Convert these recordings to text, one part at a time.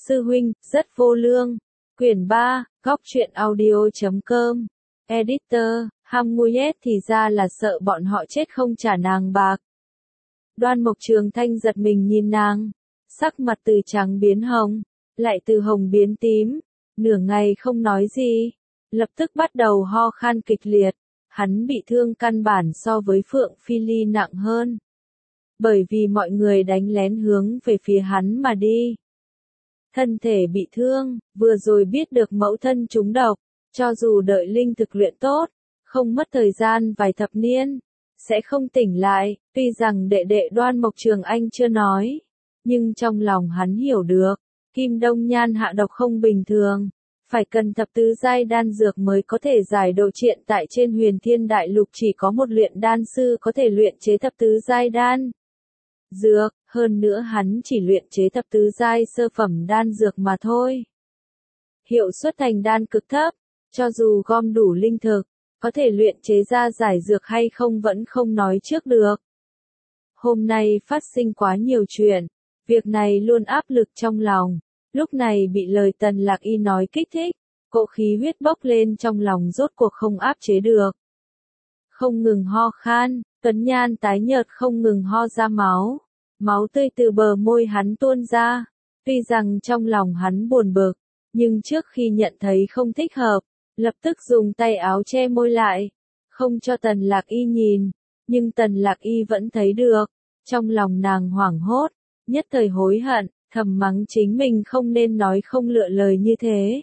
Sư huynh, rất vô lương. Quyển 3, góc truyện audio.com. Editor, Hamuyet thì ra là sợ bọn họ chết không trả nàng bạc. Đoan Mộc Trường Thanh giật mình nhìn nàng. Sắc mặt từ trắng biến hồng, lại từ hồng biến tím. Nửa ngày không nói gì. Lập tức bắt đầu ho khan kịch liệt. Hắn bị thương căn bản so với Phượng Phi Ly nặng hơn. Bởi vì mọi người đánh lén hướng về phía hắn mà đi. Thân thể bị thương, vừa rồi biết được mẫu thân trúng độc, cho dù đợi linh thực luyện tốt, không mất thời gian vài thập niên, sẽ không tỉnh lại, tuy rằng đệ đệ Đoan Mộc Trường Anh chưa nói, nhưng trong lòng hắn hiểu được, Kim Đông Nhan hạ độc không bình thường, phải cần thập tứ giai đan dược mới có thể giải độ triện tại trên Huyền Thiên Đại Lục chỉ có một luyện đan sư có thể luyện chế thập tứ giai đan dược, hơn nữa hắn chỉ luyện chế thập tứ giai sơ phẩm đan dược mà thôi. Hiệu suất thành đan cực thấp, cho dù gom đủ linh thực, có thể luyện chế ra giải dược hay không vẫn không nói trước được. Hôm nay phát sinh quá nhiều chuyện, việc này luôn áp lực trong lòng, lúc này bị lời Tần Lạc Y nói kích thích, cỗ khí huyết bốc lên trong lòng rốt cuộc không áp chế được. Không ngừng ho khan, Tuấn Nhan tái nhợt không ngừng ho ra máu. Máu tươi từ bờ môi hắn tuôn ra. Tuy rằng trong lòng hắn buồn bực, nhưng trước khi nhận thấy không thích hợp, lập tức dùng tay áo che môi lại, không cho Tần Lạc Y nhìn. Nhưng Tần Lạc Y vẫn thấy được. Trong lòng nàng hoảng hốt, nhất thời hối hận, thầm mắng chính mình không nên nói không lựa lời như thế.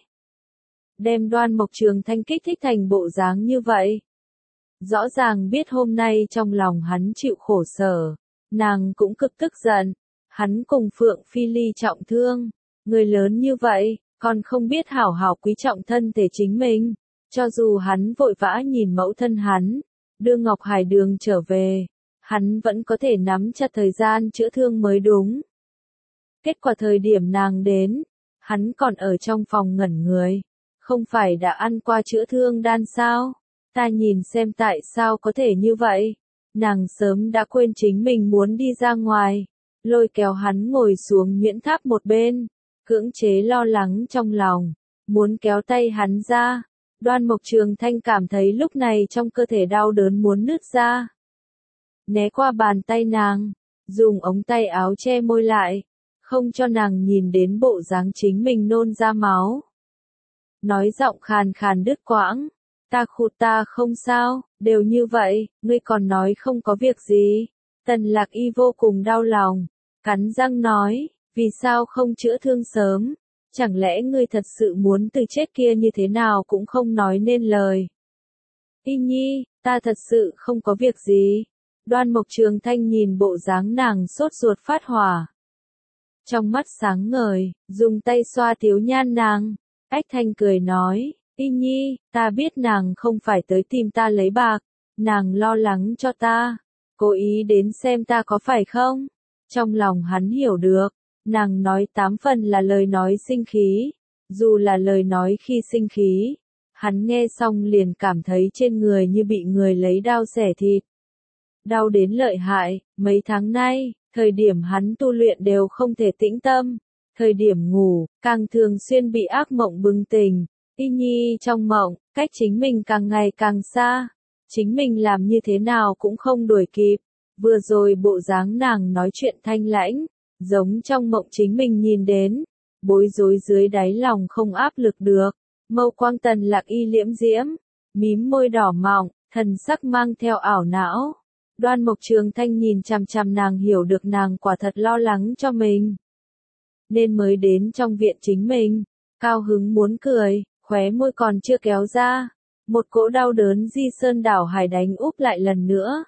Đem Đoan Mộc Trường Thanh kích thích thành bộ dáng như vậy. Rõ ràng biết hôm nay trong lòng hắn chịu khổ sở, nàng cũng cực tức giận, hắn cùng Phượng Phi Ly trọng thương, người lớn như vậy, còn không biết hảo hảo quý trọng thân thể chính mình, cho dù hắn vội vã nhìn mẫu thân hắn, đưa Ngọc Hải Đường trở về, hắn vẫn có thể nắm chặt thời gian chữa thương mới đúng. Kết quả thời điểm nàng đến, hắn còn ở trong phòng ngẩn người, không phải đã ăn qua chữa thương đan sao? Ta nhìn xem tại sao có thể như vậy. Nàng sớm đã quên chính mình muốn đi ra ngoài, lôi kéo hắn ngồi xuống nhuyễn tháp một bên, cưỡng chế lo lắng trong lòng, muốn kéo tay hắn ra. Đoan Mộc Trường Thanh cảm thấy lúc này trong cơ thể đau đớn muốn nứt ra. Né qua bàn tay nàng, dùng ống tay áo che môi lại, không cho nàng nhìn đến bộ dáng chính mình nôn ra máu. Nói giọng khàn khàn đứt quãng. Ta không sao, đều như vậy, ngươi còn nói không có việc gì. Tần Lạc Y vô cùng đau lòng, cắn răng nói, vì sao không chữa thương sớm, chẳng lẽ ngươi thật sự muốn từ chết kia như thế nào cũng không nói nên lời. Y Nhi, ta thật sự không có việc gì. Đoan Mộc Trường Thanh nhìn bộ dáng nàng sốt ruột phát hỏa. Trong mắt sáng ngời, dùng tay xoa thiếu nhan nàng, Ách Thanh cười nói. Y Nhi, ta biết nàng không phải tới tìm ta lấy bạc, nàng lo lắng cho ta, cố ý đến xem ta có phải không? Trong lòng hắn hiểu được, nàng nói 8 phần là lời nói sinh khí, dù là lời nói khi sinh khí, hắn nghe xong liền cảm thấy trên người như bị người lấy đao xẻ thịt. Đau đến lợi hại, mấy tháng nay, thời điểm hắn tu luyện đều không thể tĩnh tâm, thời điểm ngủ, càng thường xuyên bị ác mộng bừng tỉnh. Y Nhi trong mộng, cách chính mình càng ngày càng xa, chính mình làm như thế nào cũng không đuổi kịp, vừa rồi bộ dáng nàng nói chuyện thanh lãnh, giống trong mộng chính mình nhìn đến, bối rối dưới đáy lòng không áp lực được, mâu quang Tần Lạc Y liễm diễm, mím môi đỏ mọng, thần sắc mang theo ảo não. Đoan Mộc Trường Thanh nhìn chằm chằm nàng hiểu được nàng quả thật lo lắng cho mình, nên mới đến trong viện chính mình, cao hứng muốn cười. Khóe môi còn chưa kéo ra, một cỗ đau đớn di sơn đảo hải đánh úp lại lần nữa.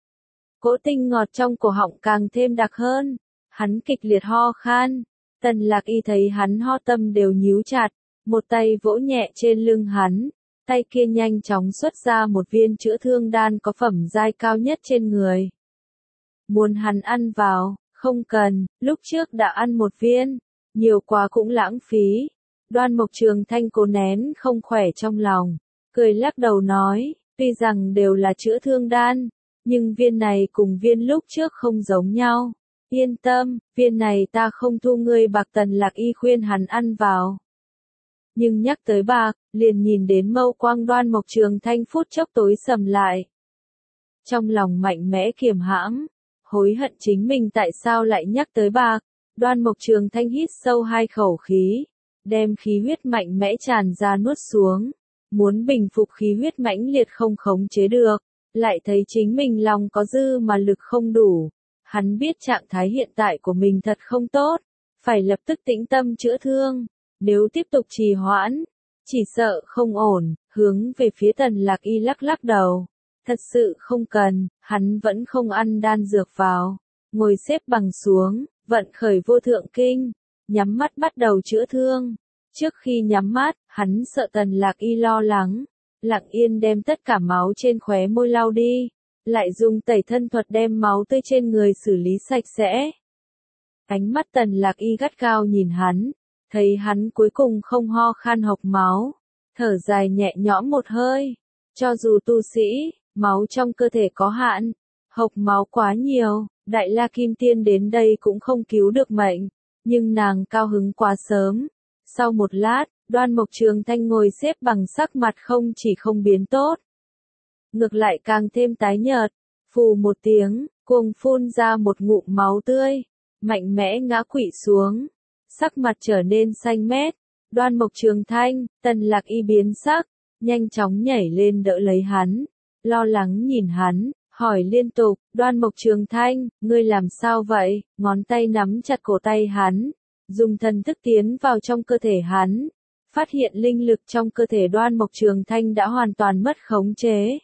Cỗ tinh ngọt trong cổ họng càng thêm đặc hơn, hắn kịch liệt ho khan, Tần Lạc Y thấy hắn ho tâm đều nhíu chặt, một tay vỗ nhẹ trên lưng hắn, tay kia nhanh chóng xuất ra một viên chữa thương đan có phẩm giai cao nhất trên người. Muốn hắn ăn vào, không cần, lúc trước đã ăn một viên, nhiều quá cũng lãng phí. Đoan Mộc Trường Thanh cố nén không khỏe trong lòng, cười lắc đầu nói, tuy rằng đều là chữa thương đan, nhưng viên này cùng viên lúc trước không giống nhau. Yên tâm, viên này ta không thu ngươi bạc. Tần Lạc Y khuyên hắn ăn vào. Nhưng nhắc tới bạc, liền nhìn đến mâu quang Đoan Mộc Trường Thanh phút chốc tối sầm lại. Trong lòng mạnh mẽ kiềm hãm, hối hận chính mình tại sao lại nhắc tới bạc. Đoan Mộc Trường Thanh hít sâu 2 khẩu khí, đem khí huyết mạnh mẽ tràn ra nuốt xuống, muốn bình phục khí huyết mãnh liệt không khống chế được, lại thấy chính mình lòng có dư mà lực không đủ. Hắn biết trạng thái hiện tại của mình thật không tốt, phải lập tức tĩnh tâm chữa thương, nếu tiếp tục trì hoãn, chỉ sợ không ổn. Hướng về phía Tần Lạc Y lắc lắc đầu, thật sự không cần, hắn vẫn không ăn đan dược vào, ngồi xếp bằng xuống, vận khởi vô thượng kinh, nhắm mắt bắt đầu chữa thương. Trước khi nhắm mắt, hắn sợ Tần Lạc Y lo lắng, lặng yên đem tất cả máu trên khóe môi lau đi, lại dùng tẩy thân thuật đem máu tươi trên người xử lý sạch sẽ. Ánh mắt Tần Lạc Y gắt gao nhìn hắn, thấy hắn cuối cùng không ho khan hộc máu, thở dài nhẹ nhõm một hơi. Cho dù tu sĩ, máu trong cơ thể có hạn, hộc máu quá nhiều, Đại La Kim Tiên đến đây cũng không cứu được mệnh, nhưng nàng cao hứng quá sớm. Sau một lát, Đoan Mộc Trường Thanh ngồi xếp bằng, sắc mặt không chỉ không biến tốt, ngược lại càng thêm tái nhợt, phù một tiếng, cuồng phun ra một ngụm máu tươi, mạnh mẽ ngã quỵ xuống, sắc mặt trở nên xanh mét. Đoan Mộc Trường Thanh, Tần Lạc Y biến sắc, nhanh chóng nhảy lên đỡ lấy hắn, lo lắng nhìn hắn, hỏi liên tục, Đoan Mộc Trường Thanh, ngươi làm sao vậy? Ngón tay nắm chặt cổ tay hắn, dùng thần thức tiến vào trong cơ thể hắn, phát hiện linh lực trong cơ thể Đoan Mộc Trường Thanh đã hoàn toàn mất khống chế.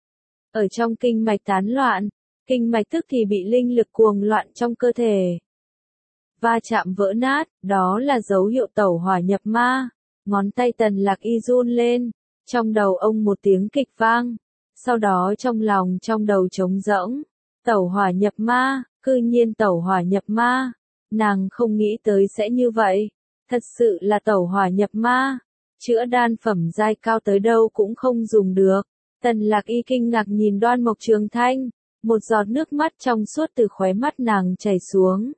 Ở trong kinh mạch tán loạn, kinh mạch tức thì bị linh lực cuồng loạn trong cơ thể va chạm vỡ nát, đó là dấu hiệu tẩu hỏa nhập ma. Ngón tay Tần Lạc Y run lên, trong đầu ông một tiếng kịch vang, sau đó trong đầu trống rỗng, tẩu hỏa nhập ma, cư nhiên tẩu hỏa nhập ma, nàng không nghĩ tới sẽ như vậy, thật sự là tẩu hỏa nhập ma, chữa đan phẩm giai cao tới đâu cũng không dùng được. Tần Lạc Y kinh ngạc nhìn Đoan Mộc Trường Thanh, một giọt nước mắt trong suốt từ khóe mắt nàng chảy xuống.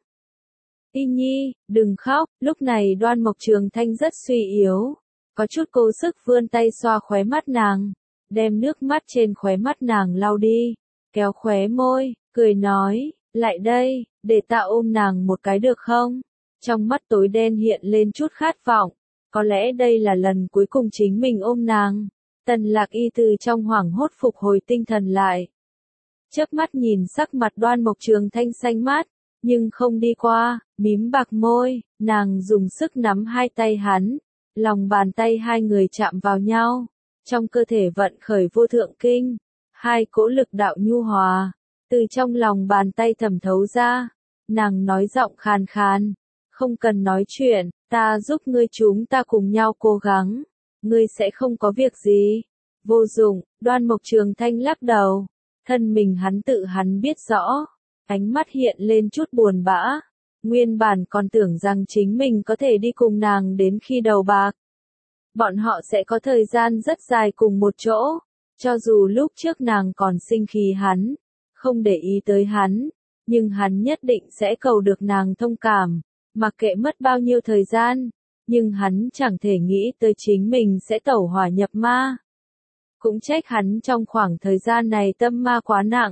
Y Nhi, đừng khóc. Lúc này Đoan Mộc Trường Thanh rất suy yếu, có chút cố sức vươn tay xoa khóe mắt nàng, đem nước mắt trên khóe mắt nàng lau đi, kéo khóe môi, cười nói, lại đây, để ta ôm nàng một cái được không? Trong mắt tối đen hiện lên chút khát vọng, có lẽ đây là lần cuối cùng chính mình ôm nàng. Tần Lạc Y từ trong hoảng hốt phục hồi tinh thần lại, chớp mắt nhìn sắc mặt Đoan Mộc Trường Thanh xanh mát, nhưng không đi qua, mím bạc môi, nàng dùng sức nắm hai tay hắn, lòng bàn tay hai người chạm vào nhau, trong cơ thể vận khởi vô thượng kinh, hai cỗ lực đạo nhu hòa, từ trong lòng bàn tay thẩm thấu ra, nàng nói giọng khàn khàn, không cần nói chuyện, ta giúp ngươi, chúng ta cùng nhau cố gắng, ngươi sẽ không có việc gì. Vô dụng. Đoan Mộc Trường Thanh lắc đầu, thân mình hắn biết rõ, ánh mắt hiện lên chút buồn bã, nguyên bản còn tưởng rằng chính mình có thể đi cùng nàng đến khi đầu bạc. Bọn họ sẽ có thời gian rất dài cùng một chỗ, cho dù lúc trước nàng còn sinh khí hắn, không để ý tới hắn, nhưng hắn nhất định sẽ cầu được nàng thông cảm, mặc kệ mất bao nhiêu thời gian, nhưng hắn chẳng thể nghĩ tới chính mình sẽ tẩu hỏa nhập ma. Cũng trách hắn trong khoảng thời gian này tâm ma quá nặng,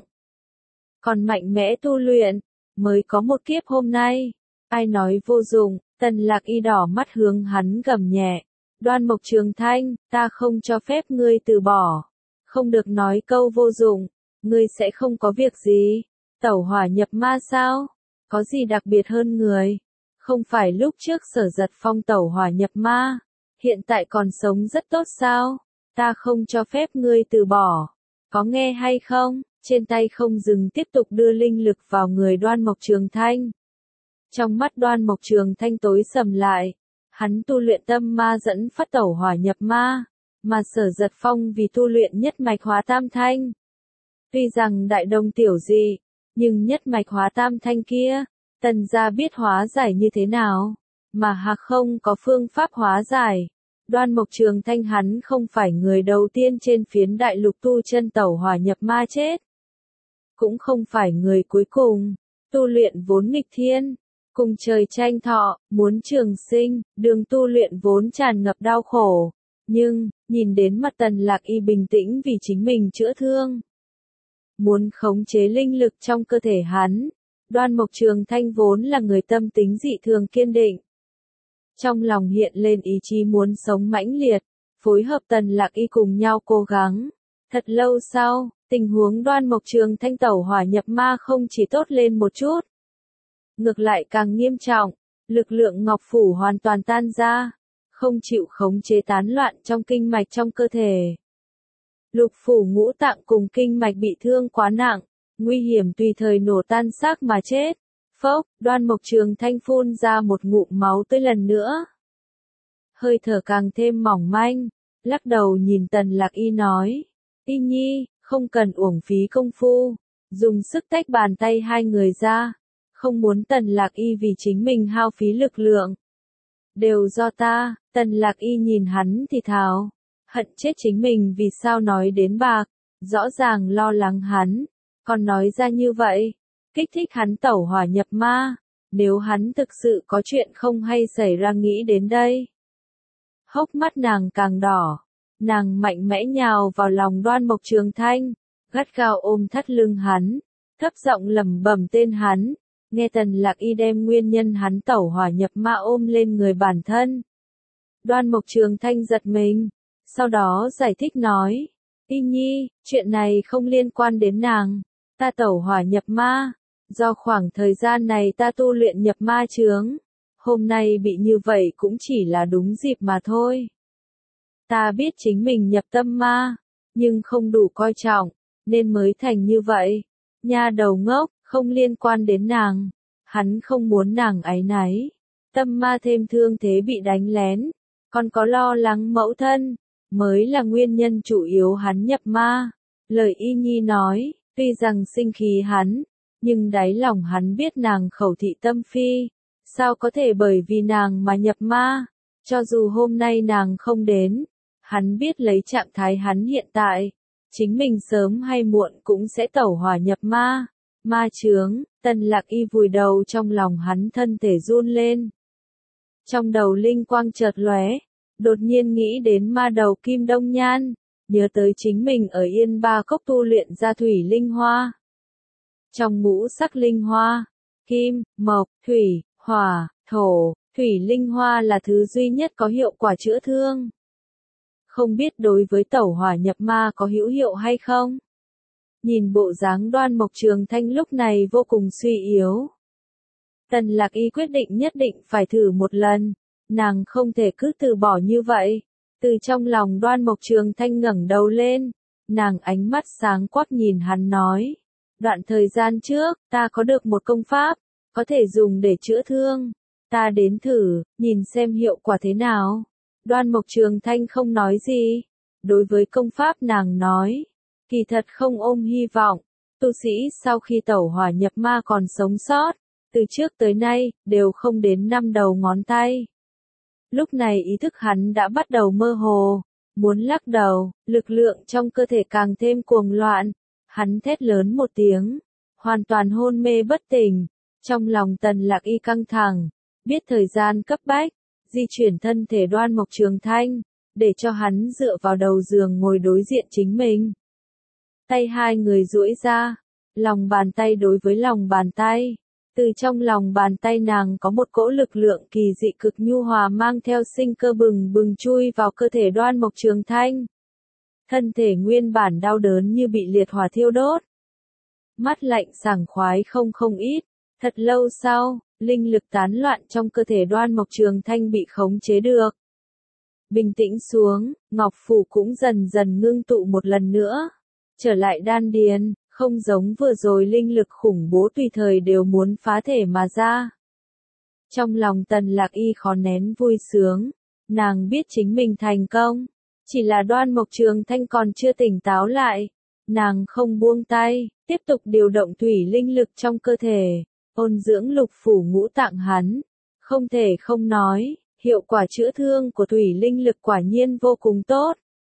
còn mạnh mẽ tu luyện, mới có một kiếp hôm nay. Ai nói vô dụng? Tần Lạc Y đỏ mắt hướng hắn gầm nhẹ. Đoan Mộc Trường Thanh, ta không cho phép ngươi từ bỏ. Không được nói câu vô dụng, ngươi sẽ không có việc gì. Tẩu hỏa nhập ma sao? Có gì đặc biệt hơn người? Không phải lúc trước Sở Giật Phong tẩu hỏa nhập ma, hiện tại còn sống rất tốt sao? Ta không cho phép ngươi từ bỏ. Có nghe hay không? Trên tay không dừng tiếp tục đưa linh lực vào người Đoan Mộc Trường Thanh. Trong mắt Đoan Mộc Trường Thanh tối sầm lại, hắn tu luyện tâm ma dẫn phát tẩu hỏa nhập ma, mà Sở Giật Phong vì tu luyện nhất mạch hóa tam thanh. Tuy rằng đại đồng tiểu dị, nhưng nhất mạch hóa tam thanh kia, Tần gia biết hóa giải như thế nào, mà hạc không có phương pháp hóa giải. Đoan Mộc Trường Thanh hắn không phải người đầu tiên trên phiến đại lục tu chân tẩu hỏa nhập ma chết, cũng không phải người cuối cùng, Tu luyện vốn nghịch thiên, cùng trời tranh thọ, muốn trường sinh, đường tu luyện vốn tràn ngập đau khổ. Nhưng, nhìn đến mặt Tần Lạc Y bình tĩnh vì chính mình chữa thương. Muốn khống chế linh lực trong cơ thể hắn, Đoan Mộc Trường Thanh vốn là người tâm tính dị thường kiên định. Trong lòng hiện lên ý chí muốn sống mãnh liệt, phối hợp Tần Lạc Y cùng nhau cố gắng. Thật lâu sau, tình huống Đoan Mộc Trường Thanh tẩu hỏa nhập ma không chỉ tốt lên một chút. Ngược lại càng nghiêm trọng, lực lượng Ngọc Phủ hoàn toàn tan ra, không chịu khống chế tán loạn trong kinh mạch trong cơ thể. Lục phủ ngũ tạng cùng kinh mạch bị thương quá nặng, nguy hiểm tùy thời nổ tan xác mà chết. Phốc, Đoan Mộc Trường Thanh phun ra một ngụm máu tươi lần nữa. Hơi thở càng thêm mỏng manh, lắc đầu nhìn Tần Lạc Y nói, Y Nhi, không cần uổng phí công phu, dùng sức tách bàn tay hai người ra, không muốn Tần Lạc Y vì chính mình hao phí lực lượng. Đều do ta, Tần Lạc Y nhìn hắn thì thào, hận chết chính mình vì sao nói đến bạc, rõ ràng lo lắng hắn, còn nói ra như vậy, kích thích hắn tẩu hỏa nhập ma, nếu hắn thực sự có chuyện không hay xảy ra nghĩ đến đây. Hốc mắt nàng càng đỏ, nàng mạnh mẽ nhào vào lòng Đoan Mộc Trường Thanh, gắt gao ôm thắt lưng hắn, thấp giọng lẩm bẩm tên hắn, nghe Tần Lạc Y đem nguyên nhân hắn tẩu hỏa nhập ma ôm lên người bản thân. Đoan Mộc Trường Thanh giật mình, sau đó giải thích nói, Y Nhi, chuyện này không liên quan đến nàng, ta tẩu hỏa nhập ma, do khoảng thời gian này ta tu luyện nhập ma chướng, hôm nay bị như vậy cũng chỉ là đúng dịp mà thôi. Ta biết chính mình nhập tâm ma, nhưng không đủ coi trọng, nên mới thành như vậy. Nha đầu ngốc, không liên quan đến nàng, hắn không muốn nàng áy náy. Tâm ma thêm thương thế bị đánh lén, còn có lo lắng mẫu thân, mới là nguyên nhân chủ yếu hắn nhập ma. Lời Y Nhi nói, tuy rằng sinh khí hắn, nhưng đáy lòng hắn biết nàng khẩu thị tâm phi, sao có thể bởi vì nàng mà nhập ma, cho dù hôm nay nàng không đến, hắn biết lấy trạng thái hắn hiện tại, chính mình sớm hay muộn cũng sẽ tẩu hỏa nhập ma. Ma chướng, Tần Lạc Y vùi đầu trong lòng hắn thân thể run lên. Trong đầu linh quang chợt lóe, đột nhiên nghĩ đến ma đầu Kim Đông Nhan, nhớ tới chính mình ở Yên Ba Cốc tu luyện ra thủy linh hoa. Trong ngũ sắc linh hoa, kim, mộc, thủy, hỏa, thổ, thủy linh hoa là thứ duy nhất có hiệu quả chữa thương. Không biết đối với tẩu hỏa nhập ma có hữu hiệu hay không? Nhìn bộ dáng Đoan Mộc Trường Thanh lúc này vô cùng suy yếu. Tần Lạc Y quyết định nhất định phải thử một lần, nàng không thể cứ từ bỏ như vậy. Từ trong lòng Đoan Mộc Trường Thanh ngẩng đầu lên, nàng ánh mắt sáng quắc nhìn hắn nói. Đoạn thời gian trước, ta có được một công pháp, có thể dùng để chữa thương. Ta đến thử, nhìn xem hiệu quả thế nào. Đoan Mộc Trường Thanh không nói gì. Đối với công pháp nàng nói, kỳ thật không ôm hy vọng. Tu sĩ sau khi tẩu hỏa nhập ma còn sống sót, từ trước tới nay, đều không đến 5 đầu ngón tay. Lúc này ý thức hắn đã bắt đầu mơ hồ, muốn lắc đầu, lực lượng trong cơ thể càng thêm cuồng loạn. Hắn thét lớn một tiếng, hoàn toàn hôn mê bất tỉnh. Trong lòng Tần Lạc Y căng thẳng, biết thời gian cấp bách, di chuyển thân thể Đoan Mộc Trường Thanh, để cho hắn dựa vào đầu giường ngồi đối diện chính mình. Tay hai người duỗi ra, lòng bàn tay đối với lòng bàn tay. Từ trong lòng bàn tay nàng có một cỗ lực lượng kỳ dị cực nhu hòa mang theo sinh cơ bừng bừng chui vào cơ thể Đoan Mộc Trường Thanh. Thân thể nguyên bản đau đớn như bị liệt hỏa thiêu đốt. Mắt lạnh sảng khoái không ít. Thật lâu sau, linh lực tán loạn trong cơ thể Đoan Mộc Trường Thanh bị khống chế được. Bình tĩnh xuống, Ngọc Phủ cũng dần dần ngưng tụ một lần nữa. Trở lại đan điền, không giống vừa rồi linh lực khủng bố tùy thời đều muốn phá thể mà ra. Trong lòng Tần Lạc Y khó nén vui sướng, nàng biết chính mình thành công. Chỉ là Đoan Mộc Trường Thanh còn chưa tỉnh táo lại. Nàng không buông tay, tiếp tục điều động thủy linh lực trong cơ thể, ôn dưỡng lục phủ ngũ tạng hắn. Không thể không nói, hiệu quả chữa thương của thủy linh lực quả nhiên vô cùng tốt.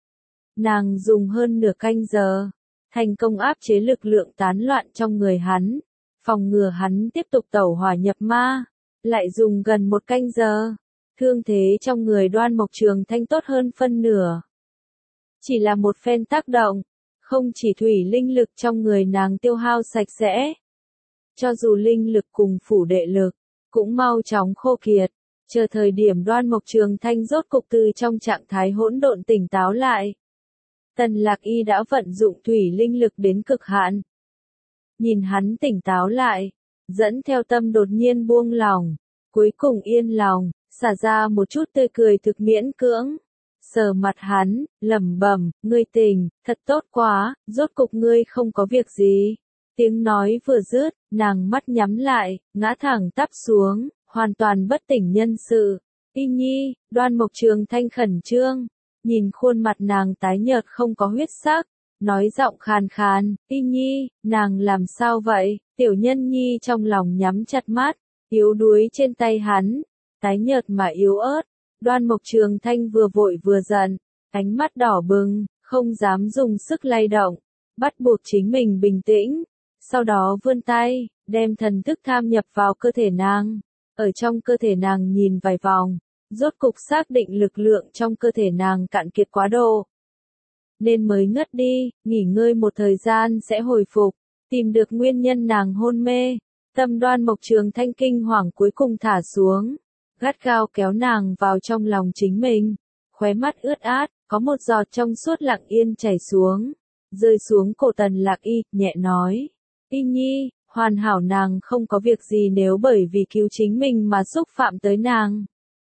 Nàng dùng hơn nửa canh giờ, thành công áp chế lực lượng tán loạn trong người hắn. phòng ngừa hắn tiếp tục tẩu hỏa nhập ma, lại dùng gần 1 canh giờ. Thương thế trong người Đoan Mộc Trường Thanh tốt hơn phân nửa. Chỉ là một phen tác động, không chỉ thủy linh lực trong người nàng tiêu hao sạch sẽ. Cho dù linh lực cùng phủ đệ lực, cũng mau chóng khô kiệt. Chờ thời điểm Đoan Mộc Trường Thanh rốt cục từ trong trạng thái hỗn độn tỉnh táo lại. Tần Lạc Y đã vận dụng thủy linh lực đến cực hạn. Nhìn hắn tỉnh táo lại, dẫn theo tâm đột nhiên buông lòng, cuối cùng yên lòng, xả ra một chút tươi cười thực miễn cưỡng. Sờ mặt hắn, lẩm bẩm, ngươi tỉnh, thật tốt quá, rốt cục ngươi không có việc gì. Tiếng nói vừa dứt, nàng mắt nhắm lại, ngã thẳng tắp xuống, hoàn toàn bất tỉnh nhân sự. Y Nhi, Đoan Mộc Trường Thanh khẩn trương, nhìn khuôn mặt nàng tái nhợt không có huyết sắc, nói giọng khàn khàn, Y Nhi, nàng làm sao vậy? Tiểu Nhân Nhi trong lòng nhắm chặt mắt, yếu đuối trên tay hắn, tái nhợt mà yếu ớt. Đoan Mộc Trường Thanh vừa vội vừa giận, ánh mắt đỏ bừng, không dám dùng sức lay động, bắt buộc chính mình bình tĩnh. Sau đó vươn tay, đem thần thức tham nhập vào cơ thể nàng. Ở trong cơ thể nàng nhìn vài vòng, rốt cục xác định lực lượng trong cơ thể nàng cạn kiệt quá độ. Nên mới ngất đi, nghỉ ngơi một thời gian sẽ hồi phục, tìm được nguyên nhân nàng hôn mê. Tâm Đoan Mộc Trường Thanh kinh hoàng cuối cùng thả xuống, gắt gao kéo nàng vào trong lòng chính mình. Khóe mắt ướt át, có một giọt trong suốt lặng yên chảy xuống, rơi xuống cổ Tần Lạc Y, nhẹ nói. Y Nhi, hoàn hảo, nàng không có việc gì nếu bởi vì cứu chính mình mà xúc phạm tới nàng.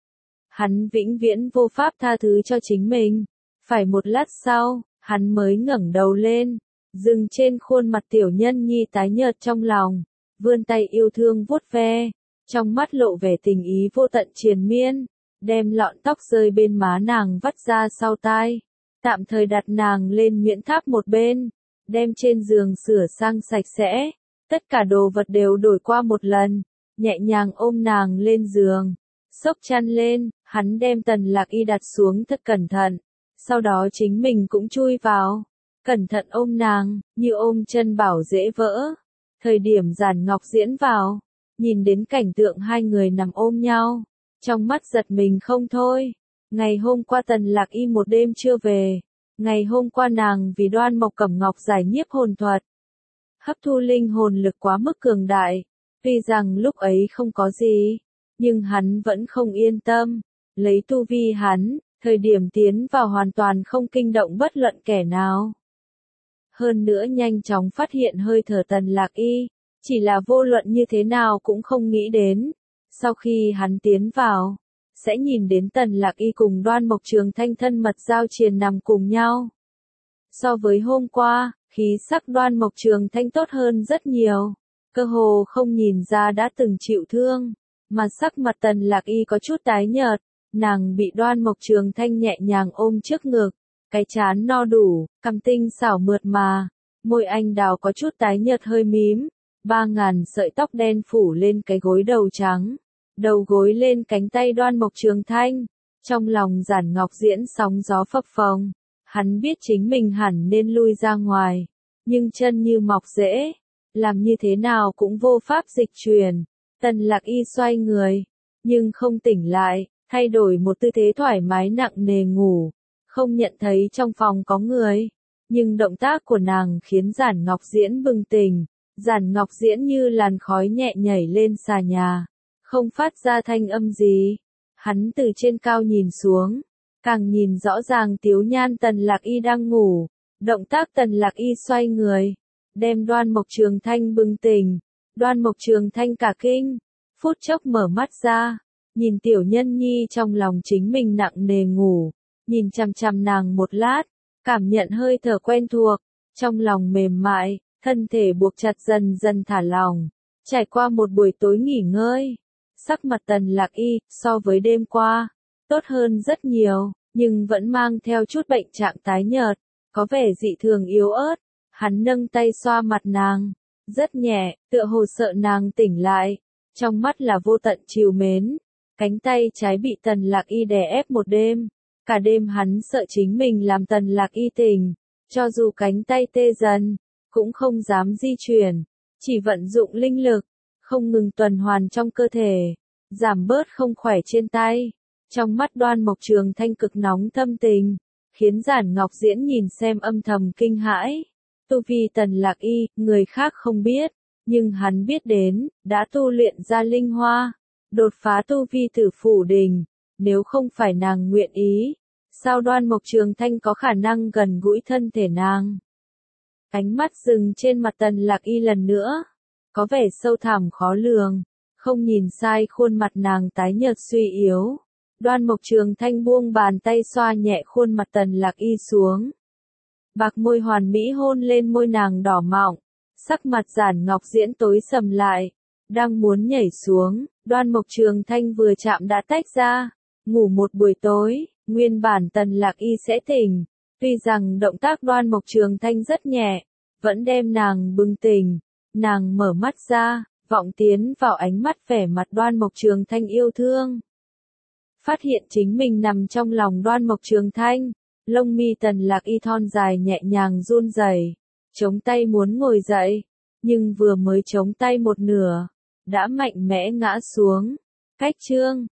Hắn vĩnh viễn vô pháp tha thứ cho chính mình. Phải một lát sau, hắn mới ngẩng đầu lên, dừng trên khuôn mặt Tiểu Nhân Nhi tái nhợt trong lòng, vươn tay yêu thương vuốt ve, trong mắt lộ vẻ tình ý vô tận triền miên, đem lọn tóc rơi bên má nàng vắt ra sau tai, tạm thời đặt nàng lên miễn tháp một bên, đem trên giường sửa sang sạch sẽ, tất cả đồ vật đều đổi qua một lần, nhẹ nhàng ôm nàng lên giường, xốc chăn lên, hắn đem Tần Lạc Y đặt xuống thật cẩn thận, sau đó chính mình cũng chui vào, cẩn thận ôm nàng, như ôm chân bảo dễ vỡ. Thời điểm Giản Ngọc Diễn vào, nhìn đến cảnh tượng hai người nằm ôm nhau, trong mắt giật mình không thôi. Ngày hôm qua Tần Lạc Y một đêm chưa về, ngày hôm qua nàng vì Đoan Mộc Cẩm Ngọc giải nhiếp hồn thuật, hấp thu linh hồn lực quá mức cường đại, tuy rằng lúc ấy không có gì, nhưng hắn vẫn không yên tâm, lấy tu vi hắn, thời điểm tiến vào hoàn toàn không kinh động bất luận kẻ nào. Hơn nữa nhanh chóng phát hiện hơi thở Tần Lạc Y, chỉ là vô luận như thế nào cũng không nghĩ đến, sau khi hắn tiến vào, sẽ nhìn đến Tần Lạc Y cùng Đoan Mộc Trường Thanh thân mật giao triền nằm cùng nhau. So với hôm qua, khí sắc Đoan Mộc Trường Thanh tốt hơn rất nhiều, cơ hồ không nhìn ra đã từng chịu thương, mà sắc mặt Tần Lạc Y có chút tái nhợt, nàng bị Đoan Mộc Trường Thanh nhẹ nhàng ôm trước ngực, cái trán no đủ, cằm tinh xảo mượt mà, môi anh đào có chút tái nhợt hơi mím, 3000 sợi tóc đen phủ lên cái gối đầu trắng, đầu gối lên cánh tay Đoan Mộc Trường Thanh, trong lòng Giản Ngọc Diễn sóng gió phập phồng, hắn biết chính mình hẳn nên lui ra ngoài, nhưng chân như mọc rễ, làm như thế nào cũng vô pháp dịch chuyển. Tần Lạc Y xoay người, nhưng không tỉnh lại, thay đổi một tư thế thoải mái nặng nề ngủ, không nhận thấy trong phòng có người, nhưng động tác của nàng khiến Giản Ngọc Diễn bừng tỉnh. Giản Ngọc Diễn như làn khói nhẹ nhảy lên xà nhà, không phát ra thanh âm gì. Hắn từ trên cao nhìn xuống, càng nhìn rõ ràng tiếu nhan Tần Lạc Y đang ngủ, động tác Tần Lạc Y xoay người, đem Đoan Mộc Trường Thanh bừng tỉnh. Đoan Mộc Trường Thanh cả kinh, phút chốc mở mắt ra, nhìn Tiểu Nhân Nhi trong lòng chính mình nặng nề ngủ, nhìn chằm chằm nàng một lát, cảm nhận hơi thở quen thuộc, trong lòng mềm mại, thân thể buộc chặt dần dần thả lỏng. Trải qua một buổi tối nghỉ ngơi, sắc mặt Tần Lạc Y so với đêm qua tốt hơn rất nhiều, nhưng vẫn mang theo chút bệnh trạng tái nhợt, có vẻ dị thường yếu ớt. Hắn nâng tay xoa mặt nàng, rất nhẹ, tựa hồ sợ nàng tỉnh lại, trong mắt là vô tận trìu mến. Cánh tay trái bị Tần Lạc Y đè ép một đêm, cả đêm hắn sợ chính mình làm Tần Lạc Y tỉnh, cho dù cánh tay tê dần, cũng không dám di chuyển. Chỉ vận dụng linh lực, không ngừng tuần hoàn trong cơ thể, giảm bớt không khỏe trên tay. Trong mắt Đoan Mộc Trường Thanh cực nóng thâm tình, khiến Giản Ngọc Diễn nhìn xem âm thầm kinh hãi. Tu vi Tần Lạc Y, người khác không biết, nhưng hắn biết đến, đã tu luyện ra linh hoa, đột phá tu vi Tử Phủ Đình. Nếu không phải nàng nguyện ý, sao Đoan Mộc Trường Thanh có khả năng gần gũi thân thể nàng? Ánh mắt dừng trên mặt Tần Lạc Y lần nữa, có vẻ sâu thẳm khó lường, không nhìn sai khuôn mặt nàng tái nhợt suy yếu. Đoan Mộc Trường Thanh buông bàn tay xoa nhẹ khuôn mặt Tần Lạc Y xuống. Bạc môi hoàn mỹ hôn lên môi nàng đỏ mọng, sắc mặt Giản Ngọc Diễn tối sầm lại, đang muốn nhảy xuống, Đoan Mộc Trường Thanh vừa chạm đã tách ra, ngủ một buổi tối, nguyên bản Tần Lạc Y sẽ tỉnh, tuy rằng động tác Đoan Mộc Trường Thanh rất nhẹ, vẫn đem nàng bừng tỉnh, nàng mở mắt ra, vọng tiến vào ánh mắt vẻ mặt Đoan Mộc Trường Thanh yêu thương. Phát hiện chính mình nằm trong lòng Đoan Mộc Trường Thanh, lông mi Tần Lạc Y thon dài nhẹ nhàng run rẩy, chống tay muốn ngồi dậy, nhưng vừa mới chống tay một nửa, đã mạnh mẽ ngã xuống. Cách chương